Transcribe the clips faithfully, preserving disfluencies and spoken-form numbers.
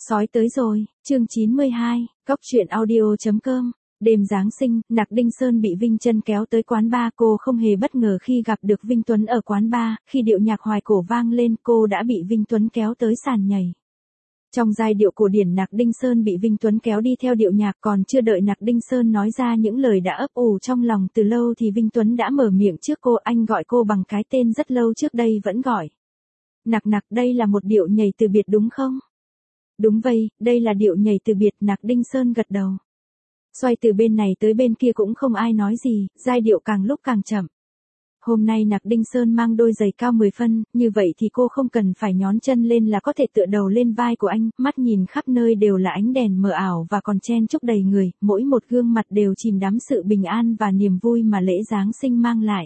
Sói tới rồi, chương chín mươi hai, cóc truyện audio chấm com. Đêm Giáng sinh, Nặc Đinh Sơn bị Vinh Chân kéo tới quán bar, cô không hề bất ngờ khi gặp được Vinh Tuấn ở quán bar, khi điệu nhạc hoài cổ vang lên, cô đã bị Vinh Tuấn kéo tới sàn nhảy. Trong giai điệu cổ điển, Nặc Đinh Sơn bị Vinh Tuấn kéo đi theo điệu nhạc, còn chưa đợi Nặc Đinh Sơn nói ra những lời đã ấp ủ trong lòng từ lâu thì Vinh Tuấn đã mở miệng trước cô, anh gọi cô bằng cái tên rất lâu trước đây vẫn gọi. Nặc Nặc, đây là một điệu nhảy từ biệt đúng không? Đúng vậy, đây là điệu nhảy từ biệt, Nặc Đinh Sơn gật đầu. Xoay từ bên này tới bên kia cũng không ai nói gì, giai điệu càng lúc càng chậm. Hôm nay Nặc Đinh Sơn mang đôi giày cao mười phân, như vậy thì cô không cần phải nhón chân lên là có thể tựa đầu lên vai của anh, mắt nhìn khắp nơi đều là ánh đèn mờ ảo và còn chen chúc đầy người, mỗi một gương mặt đều chìm đắm sự bình an và niềm vui mà lễ Giáng sinh mang lại.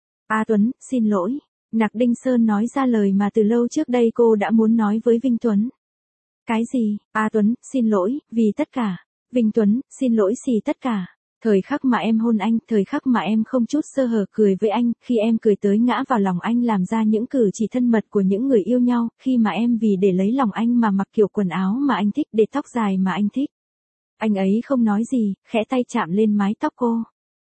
A Tuấn, xin lỗi. Nặc Đinh Sơn nói ra lời mà từ lâu trước đây cô đã muốn nói với Vinh Tuấn. Cái gì? A Tuấn, xin lỗi, vì tất cả. Vinh Tuấn, xin lỗi xì tất cả. Thời khắc mà em hôn anh, thời khắc mà em không chút sơ hở cười với anh, khi em cười tới ngã vào lòng anh làm ra những cử chỉ thân mật của những người yêu nhau, khi mà em vì để lấy lòng anh mà mặc kiểu quần áo mà anh thích, để tóc dài mà anh thích. Anh ấy không nói gì, khẽ tay chạm lên mái tóc cô.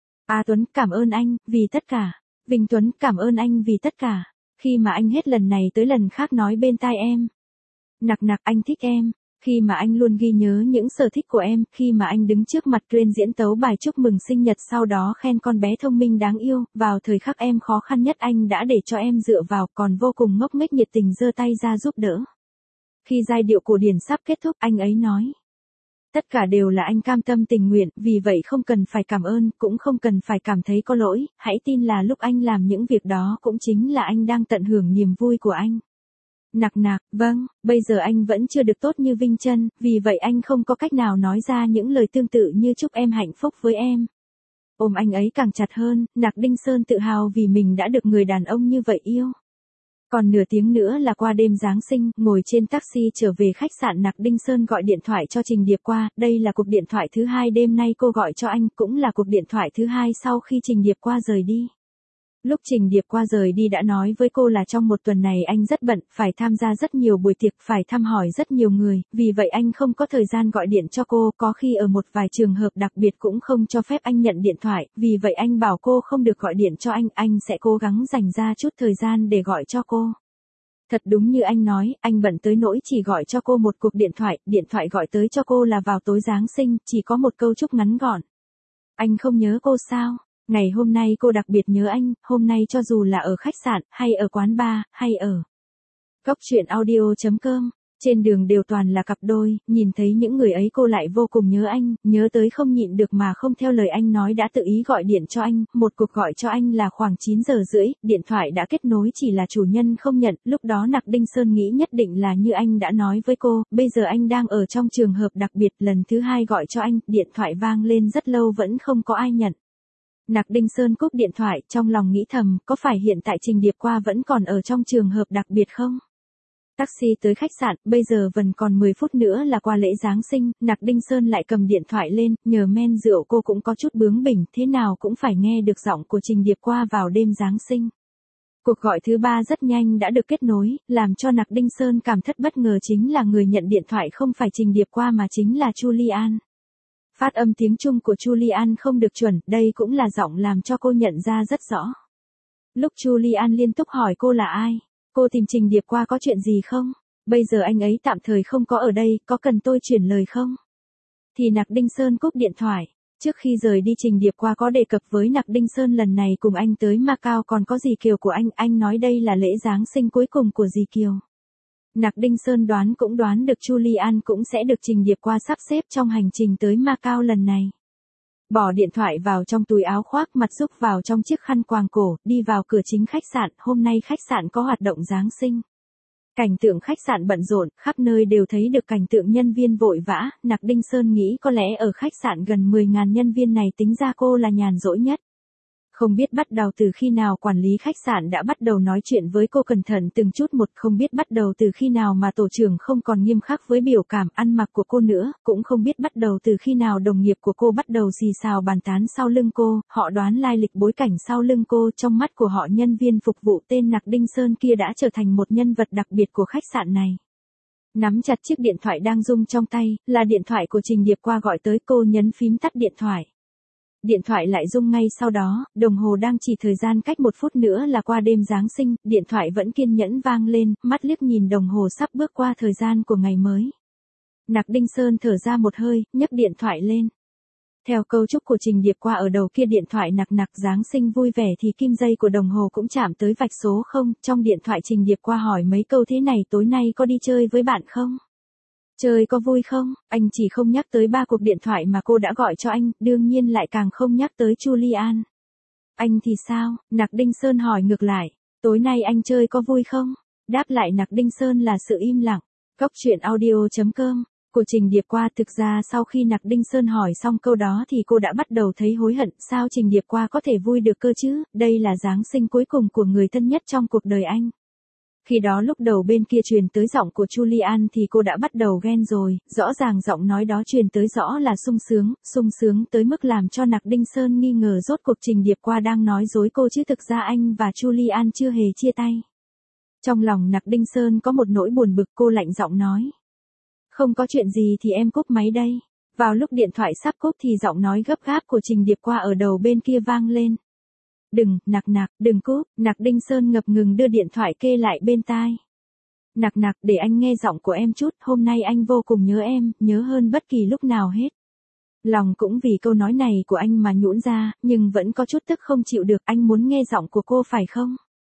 A Tuấn, cảm ơn anh, vì tất cả. Vinh Tuấn, cảm ơn anh vì tất cả. Khi mà anh hết lần này tới lần khác nói bên tai em. Nặc Nặc, anh thích em. Khi mà anh luôn ghi nhớ những sở thích của em, khi mà anh đứng trước mặt Tuyên diễn tấu bài chúc mừng sinh nhật, sau đó khen con bé thông minh đáng yêu, vào thời khắc em khó khăn nhất anh đã để cho em dựa vào, còn vô cùng ngốc nghếch nhiệt tình giơ tay ra giúp đỡ. Khi giai điệu cổ điển sắp kết thúc, anh ấy nói. Tất cả đều là anh cam tâm tình nguyện, vì vậy không cần phải cảm ơn, cũng không cần phải cảm thấy có lỗi, hãy tin là lúc anh làm những việc đó cũng chính là anh đang tận hưởng niềm vui của anh. Nặc Nặc, vâng, bây giờ anh vẫn chưa được tốt như Vinh Chân, vì vậy anh không có cách nào nói ra những lời tương tự như chúc em hạnh phúc với em. Ôm anh ấy càng chặt hơn, Nặc Đinh Sơn tự hào vì mình đã được người đàn ông như vậy yêu. Còn nửa tiếng nữa là qua đêm Giáng sinh, ngồi trên taxi trở về khách sạn, Nặc Đinh Sơn gọi điện thoại cho Trình Điệp Qua, đây là cuộc điện thoại thứ hai đêm nay cô gọi cho anh, cũng là cuộc điện thoại thứ hai sau khi Trình Điệp Qua rời đi. Lúc Trình Điệp Qua rời đi đã nói với cô là trong một tuần này anh rất bận, phải tham gia rất nhiều buổi tiệc, phải thăm hỏi rất nhiều người, vì vậy anh không có thời gian gọi điện cho cô, có khi ở một vài trường hợp đặc biệt cũng không cho phép anh nhận điện thoại, vì vậy anh bảo cô không được gọi điện cho anh, anh sẽ cố gắng dành ra chút thời gian để gọi cho cô. Thật đúng như anh nói, anh bận tới nỗi chỉ gọi cho cô một cuộc điện thoại, điện thoại gọi tới cho cô là vào tối Giáng sinh, chỉ có một câu chúc ngắn gọn. Anh không nhớ cô sao? Ngày hôm nay cô đặc biệt nhớ anh, hôm nay cho dù là ở khách sạn, hay ở quán bar, hay ở cóc truyện audio chấm com, trên đường đều toàn là cặp đôi, nhìn thấy những người ấy cô lại vô cùng nhớ anh, nhớ tới không nhịn được mà không theo lời anh nói đã tự ý gọi điện cho anh, một cuộc gọi cho anh là khoảng chín giờ rưỡi, điện thoại đã kết nối chỉ là chủ nhân không nhận, lúc đó Nặc Đinh Sơn nghĩ nhất định là như anh đã nói với cô, bây giờ anh đang ở trong trường hợp đặc biệt, lần thứ hai gọi cho anh, điện thoại vang lên rất lâu vẫn không có ai nhận. Nặc Đinh Sơn cúp điện thoại, trong lòng nghĩ thầm, có phải hiện tại Trình Điệp Qua vẫn còn ở trong trường hợp đặc biệt không? Taxi tới khách sạn, bây giờ vẫn còn mười phút nữa là qua lễ Giáng sinh, Nặc Đinh Sơn lại cầm điện thoại lên, nhờ men rượu cô cũng có chút bướng bỉnh, thế nào cũng phải nghe được giọng của Trình Điệp Qua vào đêm Giáng sinh. Cuộc gọi thứ ba rất nhanh đã được kết nối, làm cho Nặc Đinh Sơn cảm thất bất ngờ chính là người nhận điện thoại không phải Trình Điệp Qua mà chính là Julian. Phát âm tiếng Trung của Julian không được chuẩn, đây cũng là giọng làm cho cô nhận ra rất rõ. Lúc Julian liên tục hỏi cô là ai, cô tìm Trình Điệp Qua có chuyện gì không, bây giờ anh ấy tạm thời không có ở đây, có cần tôi chuyển lời không? Thì Nặc Đinh Sơn cúp điện thoại. Trước khi rời đi Trình Điệp Qua có đề cập với Nặc Đinh Sơn lần này cùng anh tới Macau còn có dì Kiều của anh, anh nói đây là lễ Giáng sinh cuối cùng của dì Kiều. Nặc Đinh Sơn đoán cũng đoán được Julian cũng sẽ được Trình Điệp Qua sắp xếp trong hành trình tới Macau lần này. Bỏ điện thoại vào trong túi áo khoác, mặt rúc vào trong chiếc khăn quàng cổ, đi vào cửa chính khách sạn, hôm nay khách sạn có hoạt động Giáng sinh. Cảnh tượng khách sạn bận rộn, khắp nơi đều thấy được cảnh tượng nhân viên vội vã, Nặc Đinh Sơn nghĩ có lẽ ở khách sạn gần mười nghìn nhân viên này tính ra cô là nhàn rỗi nhất. Không biết bắt đầu từ khi nào quản lý khách sạn đã bắt đầu nói chuyện với cô cẩn thận từng chút một, không biết bắt đầu từ khi nào mà tổ trưởng không còn nghiêm khắc với biểu cảm ăn mặc của cô nữa, cũng không biết bắt đầu từ khi nào đồng nghiệp của cô bắt đầu xì xào bàn tán sau lưng cô, họ đoán lai lịch bối cảnh sau lưng cô, trong mắt của họ nhân viên phục vụ tên Nặc Đinh Sơn kia đã trở thành một nhân vật đặc biệt của khách sạn này. Nắm chặt chiếc điện thoại đang rung trong tay, là điện thoại của Trình Điệp Qua gọi tới, cô nhấn phím tắt điện thoại. Điện thoại lại rung ngay sau đó, đồng hồ đang chỉ thời gian cách một phút nữa là qua đêm Giáng sinh, điện thoại vẫn kiên nhẫn vang lên, mắt liếc nhìn đồng hồ sắp bước qua thời gian của ngày mới. Nặc Đinh Sơn thở ra một hơi, nhấc điện thoại lên. Theo cấu trúc của Trình Điệp Qua ở đầu kia điện thoại nặc nặc Giáng sinh vui vẻ thì kim dây của đồng hồ cũng chạm tới vạch số không, trong điện thoại Trình Điệp Qua hỏi mấy câu thế này: tối nay có đi chơi với bạn không? Chơi có vui không? Anh chỉ không nhắc tới ba cuộc điện thoại mà cô đã gọi cho anh, đương nhiên lại càng không nhắc tới Julian. Anh thì sao? Nặc Đinh Sơn hỏi ngược lại. Tối nay anh chơi có vui không? Đáp lại Nặc Đinh Sơn là sự im lặng. Cóc truyện audio chấm com của Trình Điệp Qua. Thực ra sau khi Nặc Đinh Sơn hỏi xong câu đó thì cô đã bắt đầu thấy hối hận, sao Trình Điệp Qua có thể vui được cơ chứ, đây là Giáng sinh cuối cùng của người thân nhất trong cuộc đời anh. Khi đó lúc đầu bên kia truyền tới giọng của Julian thì cô đã bắt đầu ghen rồi, rõ ràng giọng nói đó truyền tới rõ là sung sướng, sung sướng tới mức làm cho Nặc Đinh Sơn nghi ngờ rốt cuộc Trình Điệp Qua đang nói dối cô chứ thực ra anh và Julian chưa hề chia tay. Trong lòng Nặc Đinh Sơn có một nỗi buồn bực, cô lạnh giọng nói. Không có chuyện gì thì em cúp máy đây. Vào lúc điện thoại sắp cúp thì giọng nói gấp gáp của Trình Điệp Qua ở đầu bên kia vang lên. Đừng, nặc nặc, đừng cúp. Nặc Đinh Sơn ngập ngừng đưa điện thoại kê lại bên tai. Nặc nặc, để anh nghe giọng của em chút, hôm nay anh vô cùng nhớ em, nhớ hơn bất kỳ lúc nào hết. Lòng cũng vì câu nói này của anh mà nhũn ra, nhưng vẫn có chút tức không chịu được, anh muốn nghe giọng của cô phải không?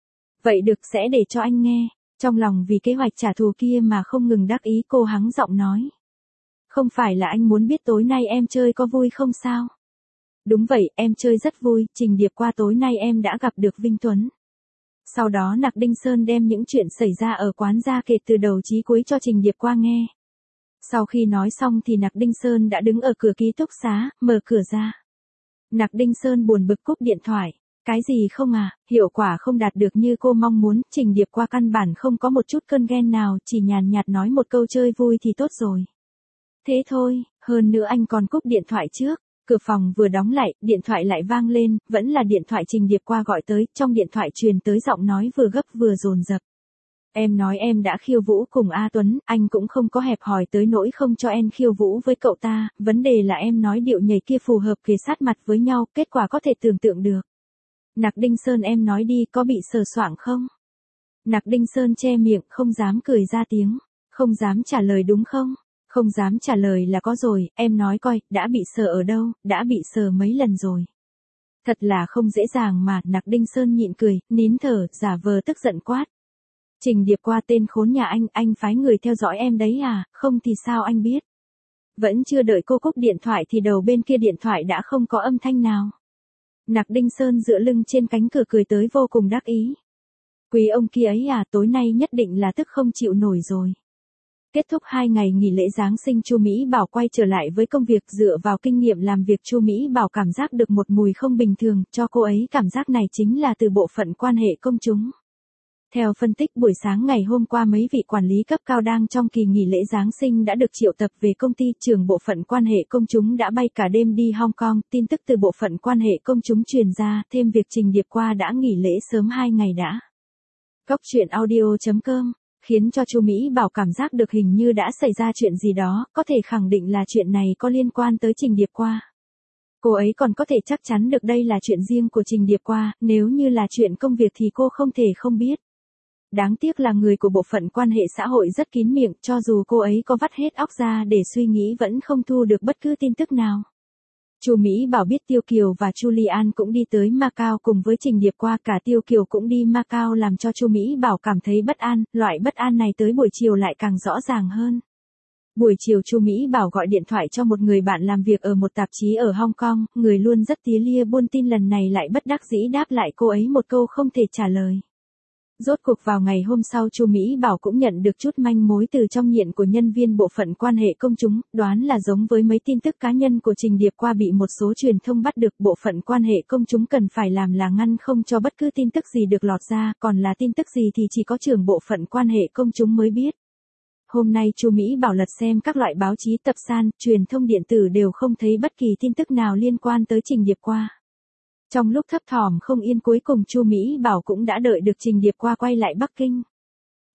Vậy được, sẽ để cho anh nghe. Trong lòng vì kế hoạch trả thù kia mà không ngừng đắc ý, cô hắng giọng nói. Không phải là anh muốn biết tối nay em chơi có vui không sao? Đúng vậy, em chơi rất vui, Trình Điệp Qua, tối nay em đã gặp được Vinh Tuấn. Sau đó Nặc Đinh Sơn đem những chuyện xảy ra ở quán ra kể từ đầu chí cuối cho Trình Điệp Qua nghe. Sau khi nói xong thì Nặc Đinh Sơn đã đứng ở cửa ký túc xá, mở cửa ra. Nặc Đinh Sơn buồn bực cúp điện thoại. Cái gì không à, hiệu quả không đạt được như cô mong muốn, Trình Điệp Qua căn bản không có một chút cơn ghen nào, chỉ nhàn nhạt nói một câu chơi vui thì tốt rồi. Thế thôi, hơn nữa anh còn cúp điện thoại trước. Cửa phòng vừa đóng lại, điện thoại lại vang lên, vẫn là điện thoại Trình Điệp Qua gọi tới, trong điện thoại truyền tới giọng nói vừa gấp vừa dồn dập. Em nói em đã khiêu vũ cùng A Tuấn, anh cũng không có hẹp hòi tới nỗi không cho em khiêu vũ với cậu ta, vấn đề là em nói điệu nhảy kia phù hợp kề sát mặt với nhau, kết quả có thể tưởng tượng được. Nặc Đinh Sơn, em nói đi, có bị sờ soạng không? Nặc Đinh Sơn che miệng, không dám cười ra tiếng, không dám trả lời đúng không? Không dám trả lời là có rồi, em nói coi, đã bị sờ ở đâu, đã bị sờ mấy lần rồi. Thật là không dễ dàng mà, Nặc Đinh Sơn nhịn cười, nín thở, giả vờ tức giận quát. Trình Điệp Qua, tên khốn nhà anh, anh phái người theo dõi em đấy à, không thì sao anh biết? Vẫn chưa đợi cô cúp điện thoại thì đầu bên kia điện thoại đã không có âm thanh nào. Nặc Đinh Sơn dựa lưng trên cánh cửa cười tới vô cùng đắc ý. Quý ông kia ấy à, tối nay nhất định là tức không chịu nổi rồi. Kết thúc hai ngày nghỉ lễ Giáng sinh, Chu Mỹ Bảo quay trở lại với công việc. Dựa vào kinh nghiệm làm việc, Chu Mỹ Bảo cảm giác được một mùi không bình thường, cho cô ấy cảm giác này chính là từ bộ phận quan hệ công chúng. Theo phân tích buổi sáng ngày hôm qua, mấy vị quản lý cấp cao đang trong kỳ nghỉ lễ Giáng sinh đã được triệu tập về công ty. Trưởng bộ phận quan hệ công chúng đã bay cả đêm đi Hong Kong. Tin tức từ bộ phận quan hệ công chúng truyền ra, thêm việc Trình Điệp Qua đã nghỉ lễ sớm hai ngày đã. Cóc truyện audio chấm com khiến cho Chu Mỹ Bảo cảm giác được hình như đã xảy ra chuyện gì đó, có thể khẳng định là chuyện này có liên quan tới Trình Điệp Qua. Cô ấy còn có thể chắc chắn được đây là chuyện riêng của Trình Điệp Qua, nếu như là chuyện công việc thì cô không thể không biết. Đáng tiếc là người của bộ phận quan hệ xã hội rất kín miệng, cho dù cô ấy có vắt hết óc ra để suy nghĩ vẫn không thu được bất cứ tin tức nào. Chu Mỹ Bảo biết Tiêu Kiều và Julian cũng đi tới Macau cùng với Trình Điệp Qua, cả Tiêu Kiều cũng đi Macau, làm cho Chu Mỹ Bảo cảm thấy bất an, loại bất an này tới buổi chiều lại càng rõ ràng hơn. Buổi chiều Chu Mỹ Bảo gọi điện thoại cho một người bạn làm việc ở một tạp chí ở Hong Kong, người luôn rất tía lia buôn tin lần này lại bất đắc dĩ đáp lại cô ấy một câu không thể trả lời. Rốt cuộc vào ngày hôm sau, Chu Mỹ Bảo cũng nhận được chút manh mối từ trong nhện của nhân viên bộ phận quan hệ công chúng, đoán là giống với mấy tin tức cá nhân của Trình Điệp Qua bị một số truyền thông bắt được. Bộ phận quan hệ công chúng cần phải làm là ngăn không cho bất cứ tin tức gì được lọt ra, còn là tin tức gì thì chỉ có trưởng bộ phận quan hệ công chúng mới biết. Hôm nay Chu Mỹ Bảo lật xem các loại báo chí, tập san, truyền thông điện tử đều không thấy bất kỳ tin tức nào liên quan tới Trình Điệp Qua. Trong lúc thấp thỏm không yên, cuối cùng Chu Mỹ Bảo cũng đã đợi được Trình Điệp Qua quay lại Bắc Kinh.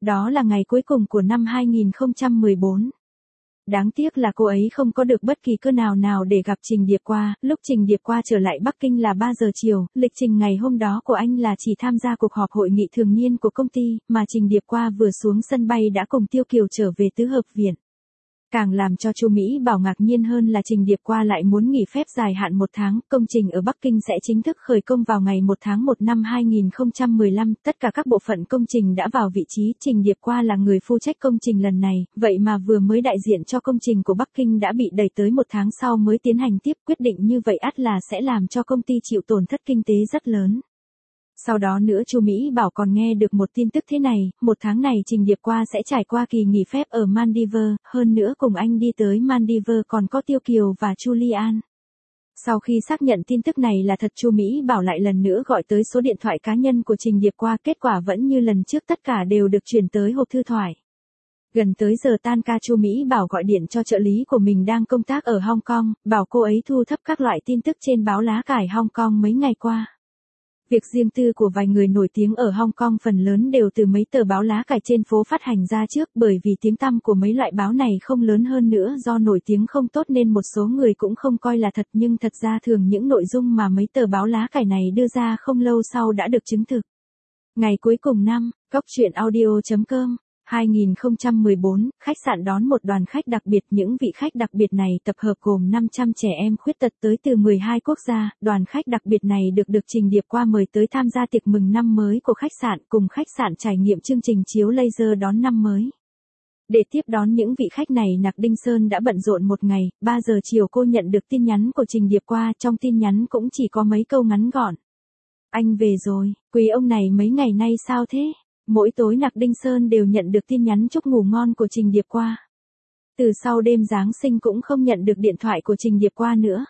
đó là ngày cuối cùng của năm hai nghìn không trăm mười bốn. Đáng tiếc là cô ấy không có được bất kỳ cơ nào nào để gặp Trình Điệp Qua, lúc Trình Điệp Qua trở lại Bắc Kinh là ba giờ chiều, lịch trình ngày hôm đó của anh là chỉ tham gia cuộc họp hội nghị thường niên của công ty, mà Trình Điệp Qua vừa xuống sân bay đã cùng Tiêu Kiều trở về tứ hợp viện. Càng làm cho Chu Mỹ Bảo ngạc nhiên hơn là Trình Điệp Qua lại muốn nghỉ phép dài hạn một tháng, công trình ở Bắc Kinh sẽ chính thức khởi công vào ngày một tháng một năm hai nghìn không trăm mười lăm, tất cả các bộ phận công trình đã vào vị trí, Trình Điệp Qua là người phụ trách công trình lần này, vậy mà vừa mới đại diện cho công trình của Bắc Kinh đã bị đẩy tới một tháng sau mới tiến hành tiếp, quyết định như vậy ắt là sẽ làm cho công ty chịu tổn thất kinh tế rất lớn. Sau đó nữa Chu Mỹ Bảo còn nghe được một tin tức thế này, một tháng này Trình Điệp Qua sẽ trải qua kỳ nghỉ phép ở Maldives, hơn nữa cùng anh đi tới Maldives còn có Tiêu Kiều và Julian. Sau khi xác nhận tin tức này là thật, Chu Mỹ Bảo lại lần nữa gọi tới số điện thoại cá nhân của Trình Điệp Qua, kết quả vẫn như lần trước, tất cả đều được chuyển tới hộp thư thoại. Gần tới giờ tan ca, Chu Mỹ Bảo gọi điện cho trợ lý của mình đang công tác ở Hong Kong, bảo cô ấy thu thập các loại tin tức trên báo lá cải Hong Kong mấy ngày qua. Việc riêng tư của vài người nổi tiếng ở Hong Kong phần lớn đều từ mấy tờ báo lá cải trên phố phát hành ra trước, bởi vì tiếng tăm của mấy loại báo này không lớn, hơn nữa do nổi tiếng không tốt nên một số người cũng không coi là thật, nhưng thật ra thường những nội dung mà mấy tờ báo lá cải này đưa ra không lâu sau đã được chứng thực. Ngày cuối cùng năm, Cóc truyện audio chấm com hai nghìn không trăm mười bốn, khách sạn đón một đoàn khách đặc biệt. Những vị khách đặc biệt này tập hợp gồm năm trăm trẻ em khuyết tật tới từ mười hai quốc gia. Đoàn khách đặc biệt này được được Trình Điệp Qua mời tới tham gia tiệc mừng năm mới của khách sạn, cùng khách sạn trải nghiệm chương trình chiếu laser đón năm mới. Để tiếp đón những vị khách này, Nặc Đinh Sơn đã bận rộn một ngày. ba giờ chiều cô nhận được tin nhắn của Trình Điệp Qua, trong tin nhắn cũng chỉ có mấy câu ngắn gọn. Anh về rồi, quý ông này mấy ngày nay sao thế? Mỗi tối Nặc Đinh Sơn đều nhận được tin nhắn chúc ngủ ngon của Trình Điệp Qua. Từ sau đêm Giáng sinh cũng không nhận được điện thoại của Trình Điệp Qua nữa.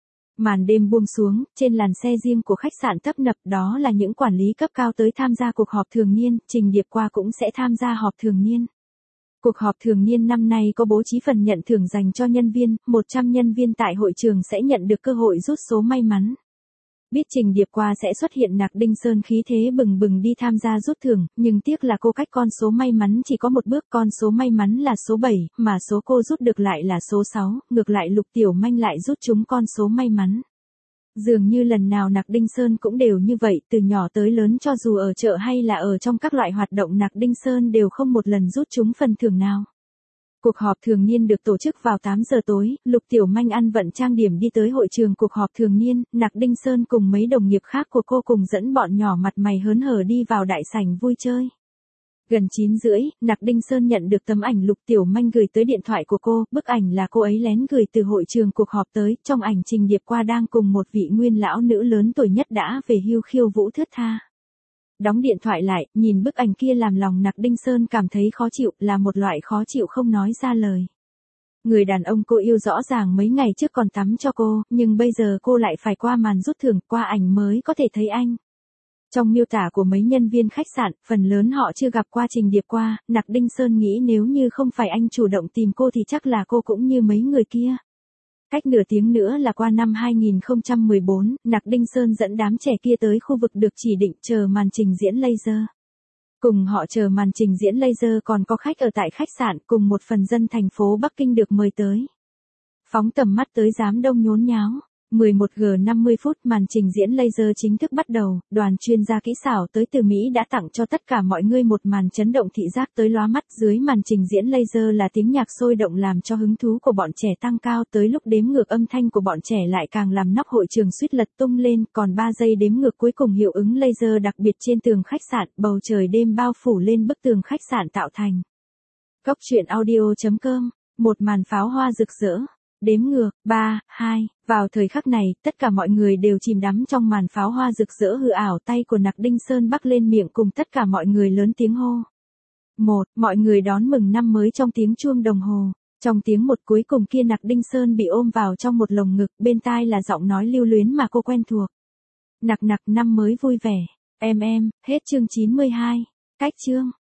Màn đêm buông xuống, trên làn xe riêng của khách sạn tấp nập, đó là những quản lý cấp cao tới tham gia cuộc họp thường niên, Trình Điệp Qua cũng sẽ tham gia họp thường niên. Cuộc họp thường niên năm nay có bố trí phần nhận thưởng dành cho nhân viên, một trăm nhân viên tại hội trường sẽ nhận được cơ hội rút số may mắn. Biết Trình Điệp Qua sẽ xuất hiện, Nặc Đinh Sơn khí thế bừng bừng đi tham gia rút thưởng, nhưng tiếc là cô cách con số may mắn chỉ có một bước, con số may mắn là số bảy, mà số cô rút được lại là số sáu, ngược lại Lục Tiểu Manh lại rút trúng con số may mắn. Dường như lần nào Nặc Đinh Sơn cũng đều như vậy, từ nhỏ tới lớn cho dù ở chợ hay là ở trong các loại hoạt động, Nặc Đinh Sơn đều không một lần rút trúng phần thưởng nào. Cuộc họp thường niên được tổ chức vào tám giờ tối, Lục Tiểu Manh ăn vận trang điểm đi tới hội trường cuộc họp thường niên, Nặc Đinh Sơn cùng mấy đồng nghiệp khác của cô cùng dẫn bọn nhỏ mặt mày hớn hở đi vào đại sảnh vui chơi. Gần chín rưỡi, Nặc Đinh Sơn nhận được tấm ảnh Lục Tiểu Manh gửi tới điện thoại của cô, bức ảnh là cô ấy lén gửi từ hội trường cuộc họp tới, trong ảnh Trình Điệp Qua đang cùng một vị nguyên lão nữ lớn tuổi nhất đã về hưu khiêu vũ thướt tha. Đóng điện thoại lại, nhìn bức ảnh kia làm lòng Nặc Đinh Sơn cảm thấy khó chịu, là một loại khó chịu không nói ra lời. Người đàn ông cô yêu rõ ràng mấy ngày trước còn tắm cho cô, nhưng bây giờ cô lại phải qua màn rút thưởng, qua ảnh mới có thể thấy anh. Trong miêu tả của mấy nhân viên khách sạn, phần lớn họ chưa gặp qua Trình Điệp Qua, Nặc Đinh Sơn nghĩ nếu như không phải anh chủ động tìm cô thì chắc là cô cũng như mấy người kia. Cách nửa tiếng nữa là qua năm hai nghìn không trăm mười bốn, Nặc Đinh Sơn dẫn đám trẻ kia tới khu vực được chỉ định chờ màn trình diễn laser. Cùng họ chờ màn trình diễn laser còn có khách ở tại khách sạn, cùng một phần dân thành phố Bắc Kinh được mời tới. Phóng tầm mắt tới đám đông nhốn nháo. mười một giờ năm mươi phút màn trình diễn laser chính thức bắt đầu, đoàn chuyên gia kỹ xảo tới từ Mỹ đã tặng cho tất cả mọi người một màn chấn động thị giác tới lóa mắt. Dưới màn trình diễn laser là tiếng nhạc sôi động làm cho hứng thú của bọn trẻ tăng cao, tới lúc đếm ngược âm thanh của bọn trẻ lại càng làm nóc hội trường suýt lật tung lên, còn ba giây đếm ngược cuối cùng hiệu ứng laser đặc biệt trên tường khách sạn, bầu trời đêm bao phủ lên bức tường khách sạn tạo thành. Cóc truyện audio chấm com, một màn pháo hoa rực rỡ. Đếm ngược, ba, hai, vào thời khắc này, tất cả mọi người đều chìm đắm trong màn pháo hoa rực rỡ hư ảo, tay của Nặc Đinh Sơn bắc lên miệng cùng tất cả mọi người lớn tiếng hô. Một, mọi người đón mừng năm mới trong tiếng chuông đồng hồ. Trong tiếng một cuối cùng kia Nặc Đinh Sơn bị ôm vào trong một lồng ngực, bên tai là giọng nói lưu luyến mà cô quen thuộc. Nặc nặc năm mới vui vẻ, em em, hết chương chín mươi hai, cách chương.